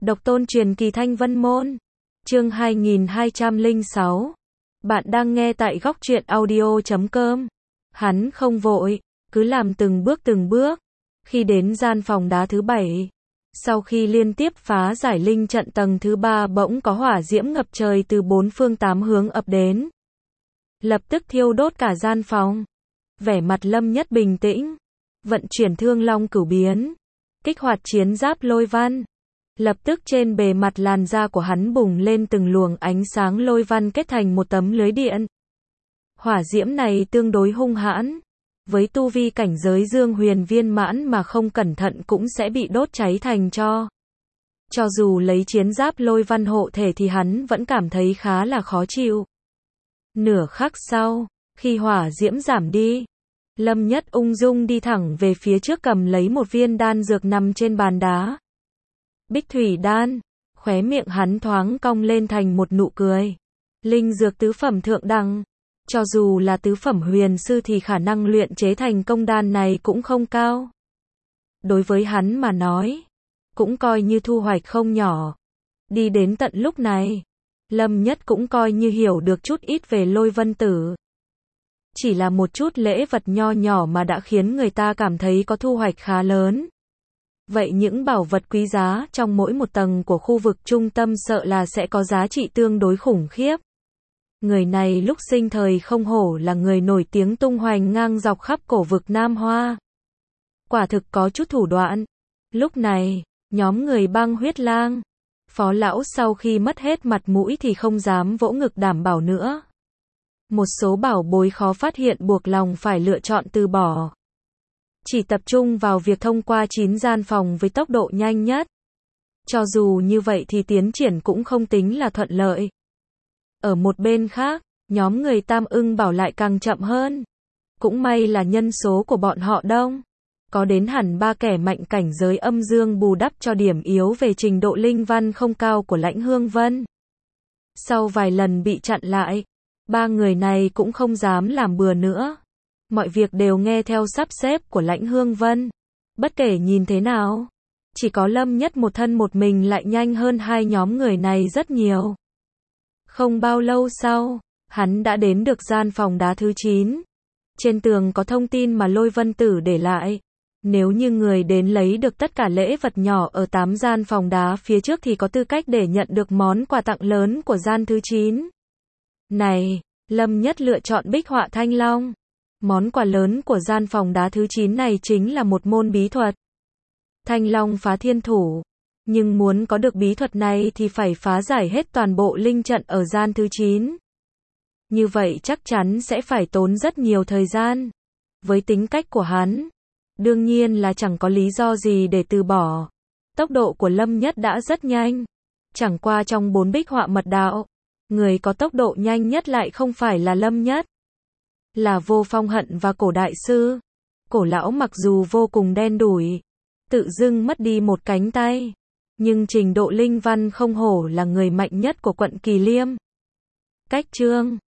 Độc tôn truyền kỳ Thanh Vân Môn. Chương 2206. Bạn đang nghe tại góc truyện audio.com. Hắn không vội, cứ làm từng bước. Khi đến gian phòng đá thứ 7, sau khi liên tiếp phá giải linh trận tầng thứ 3, bỗng có hỏa diễm ngập trời từ 4 phương 8 hướng ập đến. Lập tức thiêu đốt cả gian phòng. Vẻ mặt Lâm Nhất bình tĩnh, vận chuyển Thương Long Cửu Biến, kích hoạt chiến giáp lôi văn. Lập tức trên bề mặt làn da của hắn bùng lên từng luồng ánh sáng lôi văn kết thành một tấm lưới điện. Hỏa diễm này tương đối hung hãn, với tu vi cảnh giới Dương Huyền viên mãn mà không cẩn thận cũng sẽ bị đốt cháy thành tro. Cho dù lấy chiến giáp lôi văn hộ thể thì hắn vẫn cảm thấy khá là khó chịu. Nửa khắc sau, khi hỏa diễm giảm đi, Lâm Nhất ung dung đi thẳng về phía trước, cầm lấy một viên đan dược nằm trên bàn đá. Bích thủy đan, khóe miệng hắn thoáng cong lên thành một nụ cười. Linh dược tứ phẩm thượng đẳng, cho dù là tứ phẩm huyền sư thì khả năng luyện chế thành công đan này cũng không cao. Đối với hắn mà nói, cũng coi như thu hoạch không nhỏ. Đi đến tận lúc này, Lâm Nhất cũng coi như hiểu được chút ít về Lôi Vân Tử. Chỉ là một chút lễ vật nho nhỏ mà đã khiến người ta cảm thấy có thu hoạch khá lớn. Vậy những bảo vật quý giá trong mỗi một tầng của khu vực trung tâm sợ là sẽ có giá trị tương đối khủng khiếp. Người này lúc sinh thời không hổ là người nổi tiếng tung hoành ngang dọc khắp cổ vực Nam Hoa. Quả thực có chút thủ đoạn. Lúc này, nhóm người Băng Huyết Lang, Phó lão sau khi mất hết mặt mũi thì không dám vỗ ngực đảm bảo nữa. Một số bảo bối khó phát hiện buộc lòng phải lựa chọn từ bỏ. Chỉ tập trung vào việc thông qua 9 gian phòng với tốc độ nhanh nhất. Cho dù như vậy thì tiến triển cũng không tính là thuận lợi. Ở một bên khác, nhóm người Tam Ưng Bảo lại càng chậm hơn. Cũng may là nhân số của bọn họ đông. Có đến hẳn 3 kẻ mạnh cảnh giới âm dương bù đắp cho điểm yếu về trình độ linh văn không cao của Lãnh Hương Vân. Sau vài lần bị chặn lại, 3 người này cũng không dám làm bừa nữa. Mọi việc đều nghe theo sắp xếp của Lãnh Hương Vân. Bất kể nhìn thế nào, chỉ có Lâm Nhất một thân một mình lại nhanh hơn hai nhóm người này rất nhiều. Không bao lâu sau, hắn đã đến được gian phòng đá thứ 9. Trên tường có thông tin mà Lôi Vân Tử để lại. Nếu như người đến lấy được tất cả lễ vật nhỏ ở 8 gian phòng đá phía trước thì có tư cách để nhận được món quà tặng lớn của gian thứ 9. Này, Lâm Nhất lựa chọn Bích Họa Thanh Long. Món quà lớn của gian phòng đá thứ 9 này chính là một môn bí thuật. Thanh Long phá thiên thủ. Nhưng muốn có được bí thuật này thì phải phá giải hết toàn bộ linh trận ở gian thứ 9. Như vậy chắc chắn sẽ phải tốn rất nhiều thời gian. Với tính cách của hắn, đương nhiên là chẳng có lý do gì để từ bỏ. Tốc độ của Lâm Nhất đã rất nhanh. Chẳng qua trong 4 bích họa mật đạo, người có tốc độ nhanh nhất lại không phải là Lâm Nhất, là Vô Phong Hận và Cổ Đại Sư. Cổ lão mặc dù vô cùng đen đủi, tự dưng mất đi một cánh tay, nhưng trình độ linh văn không hổ là người mạnh nhất của quận Kỳ Liêm. Cách chương